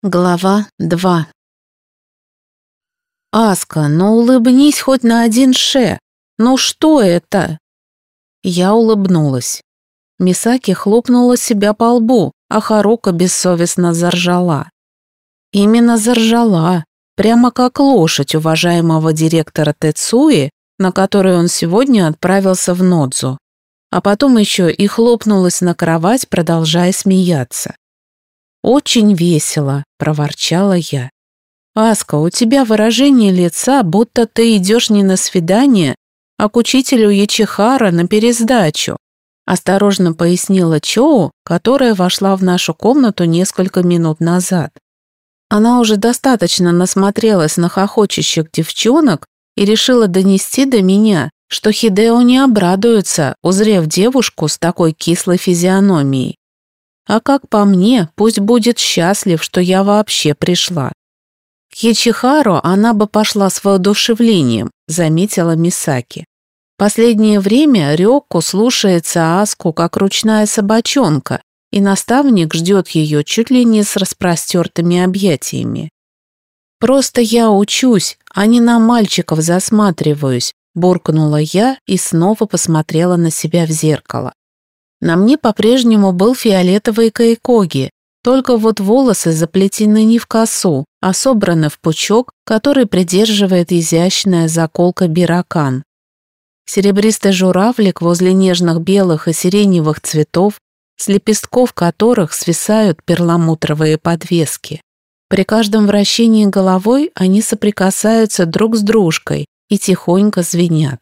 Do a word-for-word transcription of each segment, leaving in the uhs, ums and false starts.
Глава два. «Аска, ну улыбнись хоть на один ше! Ну что это?» Я улыбнулась. Мисаки хлопнула себя по лбу, а Харука бессовестно заржала. Именно заржала, прямо как лошадь уважаемого директора Тецуи, на которой он сегодня отправился в Нодзу. А потом еще и хлопнулась на кровать, продолжая смеяться. «Очень весело», — проворчала я. «Аска, у тебя выражение лица, будто ты идешь не на свидание, а к учителю Ячихара на пересдачу», — осторожно пояснила Чоу, которая вошла в нашу комнату несколько минут назад. Она уже достаточно насмотрелась на хохочущих девчонок и решила донести до меня, что Хидео не обрадуется, узрев девушку с такой кислой физиономией. А как по мне, пусть будет счастлив, что я вообще пришла. К Ячихару она бы пошла с воодушевлением, заметила Мисаки. Последнее время Рёкку слушается Аску как ручная собачонка, и наставник ждет ее чуть ли не с распростертыми объятиями. «Просто я учусь, а не на мальчиков засматриваюсь», буркнула я и снова посмотрела на себя в зеркало. На мне по-прежнему был фиолетовый кайкоги, только вот волосы заплетены не в косу, а собраны в пучок, который придерживает изящная заколка биракан. Серебристый журавлик возле нежных белых и сиреневых цветов, с лепестков которых свисают перламутровые подвески. При каждом вращении головой они соприкасаются друг с дружкой и тихонько звенят.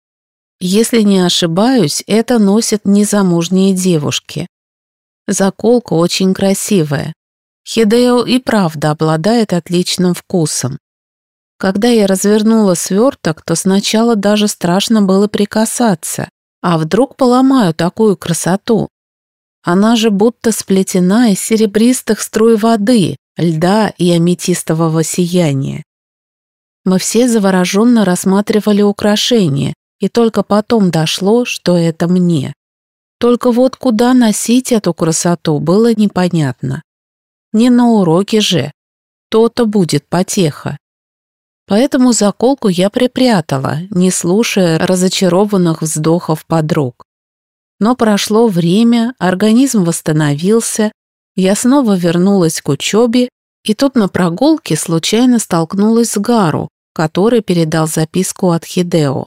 Если не ошибаюсь, это носят незамужние девушки. Заколка очень красивая. Хидео и правда обладает отличным вкусом. Когда я развернула сверток, то сначала даже страшно было прикасаться. А вдруг поломаю такую красоту? Она же будто сплетена из серебристых струй воды, льда и аметистового сияния. Мы все завороженно рассматривали украшения, и только потом дошло, что это мне. Только вот куда носить эту красоту было непонятно. Не на уроке же. То-то будет потеха. Поэтому заколку я припрятала, не слушая разочарованных вздохов подруг. Но прошло время, организм восстановился, я снова вернулась к учебе, и тут на прогулке случайно столкнулась с Гару, который передал записку от Хидео.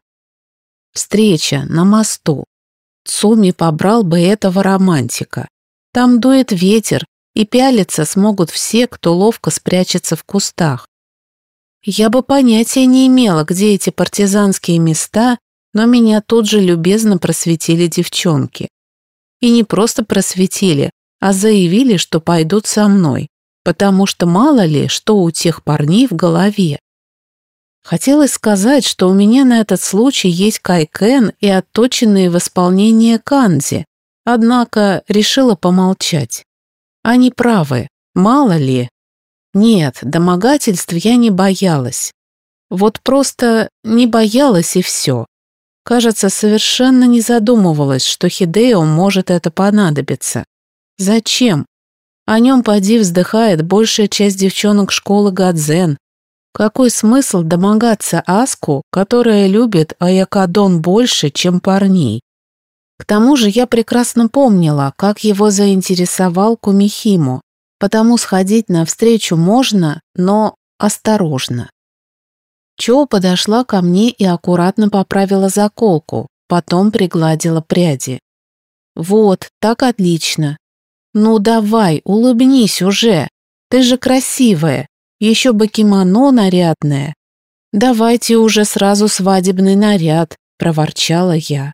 Встреча на мосту. Цуми побрал бы этого романтика. Там дует ветер, и пялиться смогут все, кто ловко спрячется в кустах. Я бы понятия не имела, где эти партизанские места, но меня тут же любезно просветили девчонки. И не просто просветили, а заявили, что пойдут со мной, потому что мало ли, что у тех парней в голове. Хотелось сказать, что у меня на этот случай есть кайкен и отточенные в исполнении канзи, однако решила помолчать. Они правы, мало ли. Нет, домогательств я не боялась. Вот просто не боялась и все. Кажется, совершенно не задумывалась, что Хидео может это понадобиться. Зачем? О нем поди вздыхает большая часть девчонок школы Гадзен. Какой смысл домогаться Аску, которая любит Аякадон больше, чем парней? К тому же я прекрасно помнила, как его заинтересовал Кумихимо, потому сходить навстречу можно, но осторожно. Чо подошла ко мне и аккуратно поправила заколку, потом пригладила пряди. «Вот, так отлично. Ну давай, улыбнись уже, ты же красивая. Еще бы кимоно нарядное. Давайте уже сразу свадебный наряд», — проворчала я.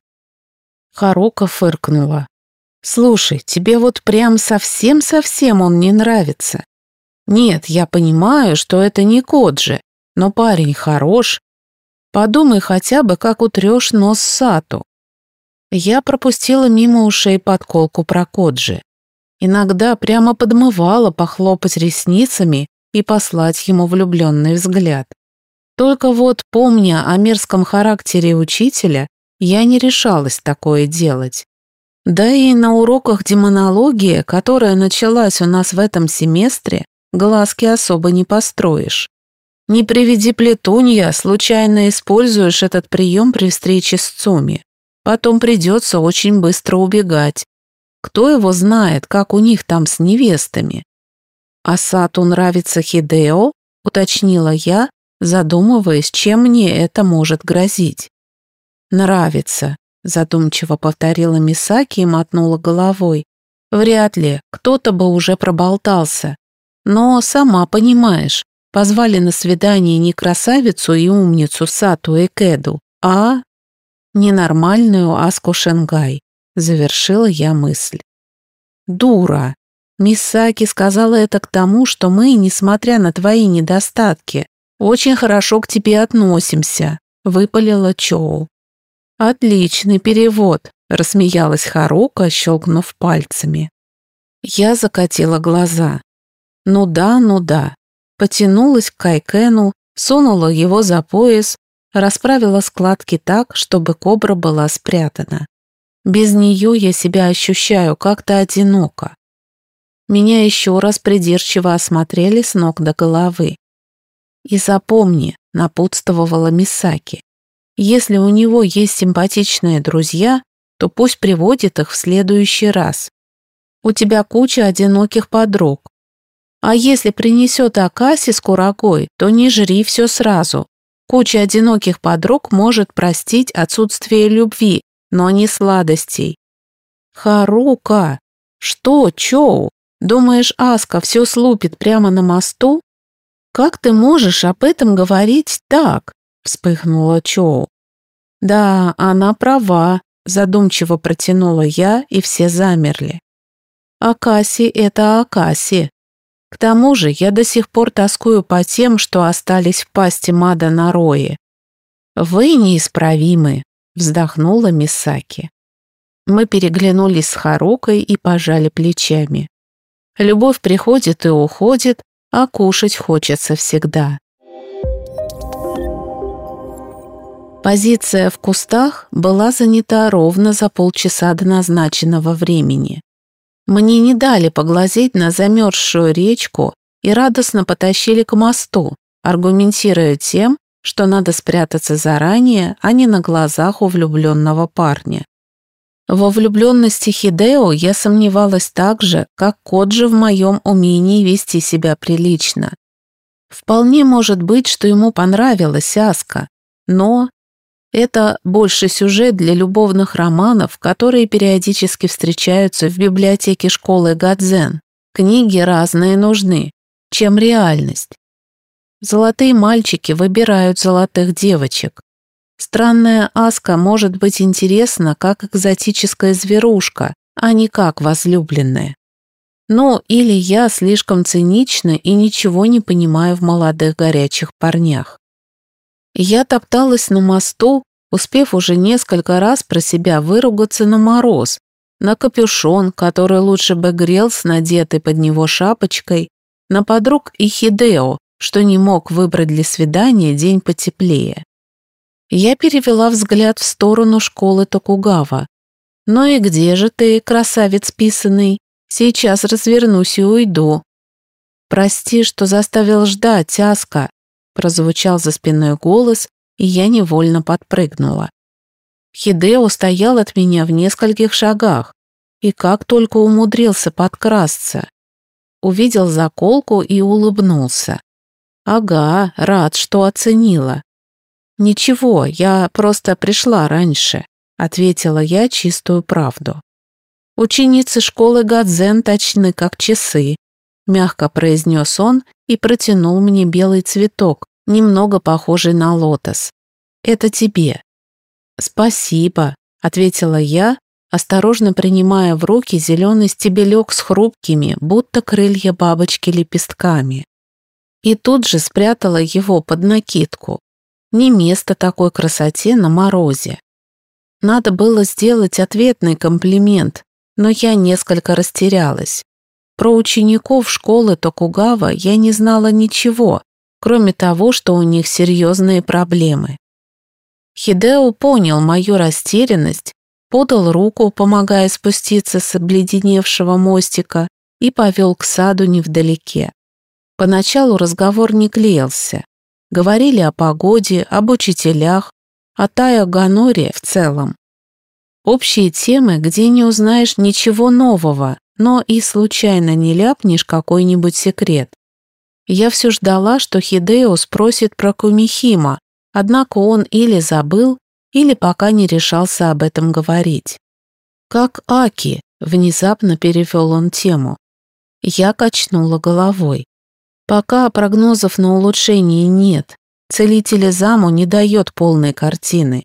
Харука фыркнула. «Слушай, тебе вот прям совсем-совсем он не нравится. Нет, я понимаю, что это не Коджи, но парень хорош. Подумай хотя бы, как утрешь нос Сату». Я пропустила мимо ушей подколку про Коджи. Иногда прямо подмывала похлопать ресницами и послать ему влюбленный взгляд. Только вот, помня о мерзком характере учителя, я не решалась такое делать. Да и на уроках демонологии, которая началась у нас в этом семестре, глазки особо не построишь. Не приведи плетунья, случайно используешь этот прием при встрече с Цуми. Потом придется очень быстро убегать. Кто его знает, как у них там с невестами? А Сату нравится Хидео? Уточнила я, задумываясь, чем мне это может грозить. Нравится, задумчиво повторила Мисаки и мотнула головой. Вряд ли, кто-то бы уже проболтался. Но, сама понимаешь, позвали на свидание не красавицу и умницу Сату Экеду, а ненормальную Аску Шенгай, завершила я мысль. Дура! Мисаки сказала это к тому, что мы, несмотря на твои недостатки, очень хорошо к тебе относимся, выпалила Чоу. Отличный перевод, рассмеялась Харука, щелкнув пальцами. Я закатила глаза. Ну да, ну да. Потянулась к Кайкену, сунула его за пояс, расправила складки так, чтобы кобра была спрятана. Без нее я себя ощущаю как-то одиноко. Меня еще раз придирчиво осмотрели с ног до головы. И запомни, напутствовала Мисаки, если у него есть симпатичные друзья, то пусть приводит их в следующий раз. У тебя куча одиноких подруг. А если принесет Акаси с курагой, то не жри все сразу. Куча одиноких подруг может простить отсутствие любви, но не сладостей. Харука! Что, Чоу? Думаешь, Аска все слупит прямо на мосту? Как ты можешь об этом говорить так? Вспыхнула Чоу. Да, она права, задумчиво протянула я, и все замерли. Акаси — это Акаси. К тому же я до сих пор тоскую по тем, что остались в пасти Мада Нарои. Вы неисправимы, вздохнула Мисаки. Мы переглянулись с Харукой и пожали плечами. Любовь приходит и уходит, а кушать хочется всегда. Позиция в кустах была занята ровно за полчаса до назначенного времени. Мне не дали поглазеть на замерзшую речку и радостно потащили к мосту, аргументируя тем, что надо спрятаться заранее, а не на глазах у влюбленного парня. Во влюбленности Хидео я сомневалась так же, как Коджи в моем умении вести себя прилично. Вполне может быть, что ему понравилась Аска, но это больше сюжет для любовных романов, которые периодически встречаются в библиотеке школы Гадзен. Книги разные нужны, чем реальность. Золотые мальчики выбирают золотых девочек. Странная Аска может быть интересна как экзотическая зверушка, а не как возлюбленная. Ну, или я слишком цинична и ничего не понимаю в молодых горячих парнях. Я топталась на мосту, успев уже несколько раз про себя выругаться на мороз, на капюшон, который лучше бы грел с надетой под него шапочкой, на подруг и Хидео, что не мог выбрать для свидания день потеплее. Я перевела взгляд в сторону школы Токугава. «Ну и где же ты, красавец писаный? Сейчас развернусь и уйду». «Прости, что заставил ждать, Аска», прозвучал за спиной голос, и я невольно подпрыгнула. Хидео стоял от меня в нескольких шагах, и как только умудрился подкрасться. Увидел заколку и улыбнулся. «Ага, рад, что оценила». «Ничего, я просто пришла раньше», — ответила я чистую правду. «Ученицы школы Гадзен точны, как часы», — мягко произнес он и протянул мне белый цветок, немного похожий на лотос. «Это тебе». «Спасибо», — ответила я, осторожно принимая в руки зеленый стебелек с хрупкими, будто крылья бабочки, лепестками. И тут же спрятала его под накидку. Не место такой красоте на морозе. Надо было сделать ответный комплимент, но я несколько растерялась. Про учеников школы Токугава я не знала ничего, кроме того, что у них серьезные проблемы. Хидео понял мою растерянность, подал руку, помогая спуститься с обледеневшего мостика, и повел к саду невдалеке. Поначалу разговор не клеился. Говорили о погоде, об учителях, о Тайо Ганоре в целом. Общие темы, где не узнаешь ничего нового, но и случайно не ляпнешь какой-нибудь секрет. Я все ждала, что Хидео спросит про Кумихима, однако он или забыл, или пока не решался об этом говорить. «Как Аки?» – внезапно перевел он тему. Я качнула головой. Пока прогнозов на улучшение нет, целитель Изаму не дает полной картины.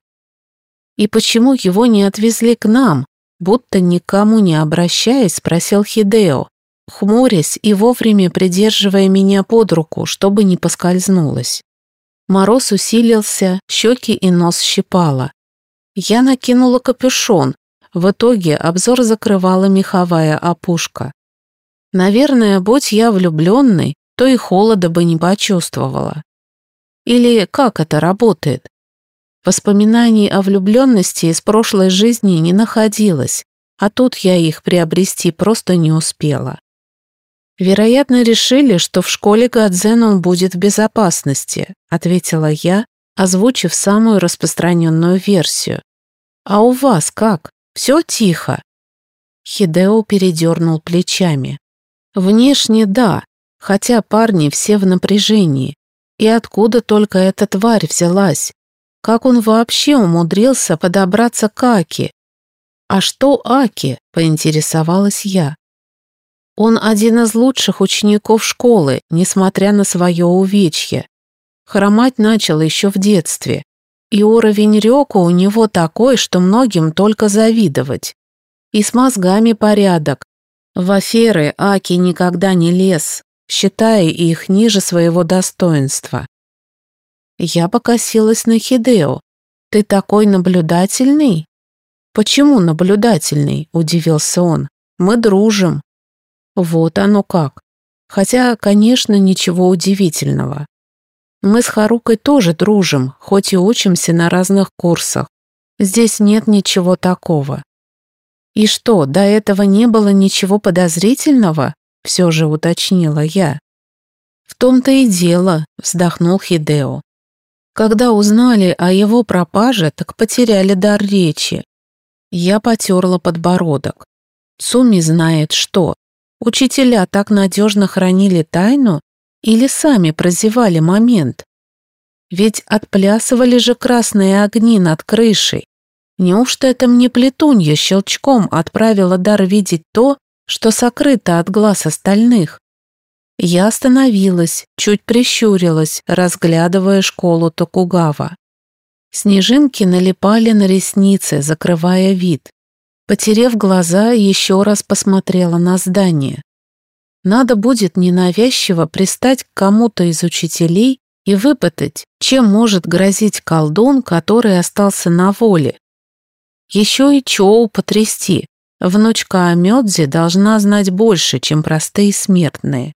И почему его не отвезли к нам? Будто никому не обращаясь, спросил Хидео, хмурясь и вовремя придерживая меня под руку, чтобы не поскользнулась. Мороз усилился, щеки и нос щипало. Я накинула капюшон, в итоге обзор закрывала меховая опушка. Наверное, будь я влюбленной, то и холода бы не почувствовала. Или как это работает? Воспоминаний о влюбленности из прошлой жизни не находилось, а тут я их приобрести просто не успела. «Вероятно, решили, что в школе Гадзен он будет в безопасности», ответила я, озвучив самую распространенную версию. «А у вас как? Все тихо?» Хидео передернул плечами. «Внешне да, хотя парни все в напряжении. И откуда только эта тварь взялась? Как он вообще умудрился подобраться к Аки?» «А что Аки?» – поинтересовалась я. «Он один из лучших учеников школы, несмотря на свое увечье. Хромать начал еще в детстве. И уровень рёку у него такой, что многим только завидовать. И с мозгами порядок. В аферы Аки никогда не лез, считая их ниже своего достоинства». Я покосилась на Хидео. «Ты такой наблюдательный?» «Почему наблюдательный?» – удивился он. «Мы дружим». Вот оно как. Хотя, конечно, ничего удивительного. Мы с Харукой тоже дружим, хоть и учимся на разных курсах. Здесь нет ничего такого. И что, до этого не было ничего подозрительного? Все же уточнила я. В том-то и дело, вздохнул Хидео. Когда узнали о его пропаже, так потеряли дар речи. Я потерла подбородок. Цуми знает что. Учителя так надежно хранили тайну или сами прозевали момент? Ведь отплясывали же красные огни над крышей. Неужто это мне плетунья щелчком отправила дар видеть то, что сокрыто от глаз остальных? Я остановилась, чуть прищурилась, разглядывая школу Токугава. Снежинки налипали на ресницы, закрывая вид. Потерев глаза, еще раз посмотрела на здание. Надо будет ненавязчиво пристать к кому-то из учителей и выпытать, чем может грозить колдун, который остался на воле. Еще и Чоу потрясти. Внучка Амёдзи должна знать больше, чем простые смертные.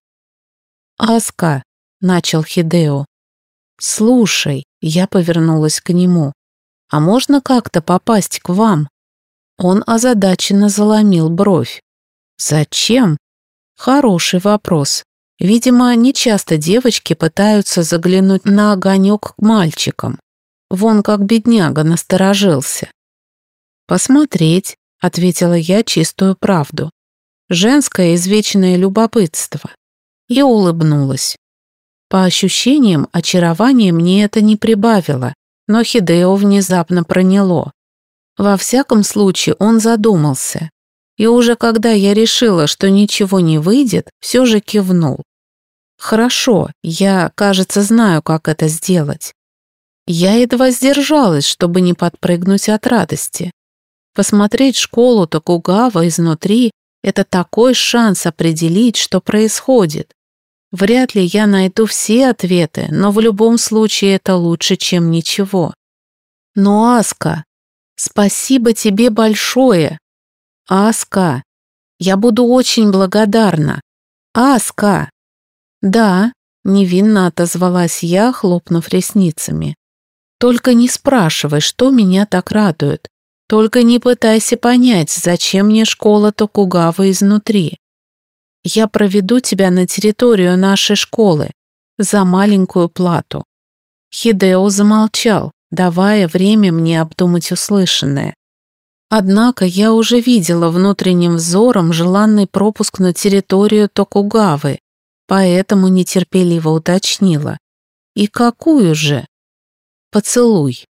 «Аска», — начал Хидео. «Слушай», — я повернулась к нему, «а можно как-то попасть к вам?» Он озадаченно заломил бровь. «Зачем?» «Хороший вопрос. Видимо, нечасто девочки пытаются заглянуть на огонек к мальчикам. Вон как бедняга насторожился». «Посмотреть», — ответила я чистую правду. «Женское извечное любопытство». И улыбнулась. По ощущениям, очарование мне это не прибавило, но Хидео внезапно проняло. Во всяком случае, он задумался. И уже когда я решила, что ничего не выйдет, все же кивнул. «Хорошо, я, кажется, знаю, как это сделать». Я едва сдержалась, чтобы не подпрыгнуть от радости. Посмотреть школу Токугава изнутри – это такой шанс определить, что происходит. Вряд ли я найду все ответы, но в любом случае это лучше, чем ничего. Но, Аска, спасибо тебе большое. Аска, я буду очень благодарна. Аска. Да, невинно отозвалась я, хлопнув ресницами. Только не спрашивай, что меня так радует. Только не пытайся понять, зачем мне школа Токугава изнутри. Я проведу тебя на территорию нашей школы за маленькую плату». Хидео замолчал, давая время мне обдумать услышанное. Однако я уже видела внутренним взором желанный пропуск на территорию Токугавы, поэтому нетерпеливо уточнила. «И какую же?» «Поцелуй».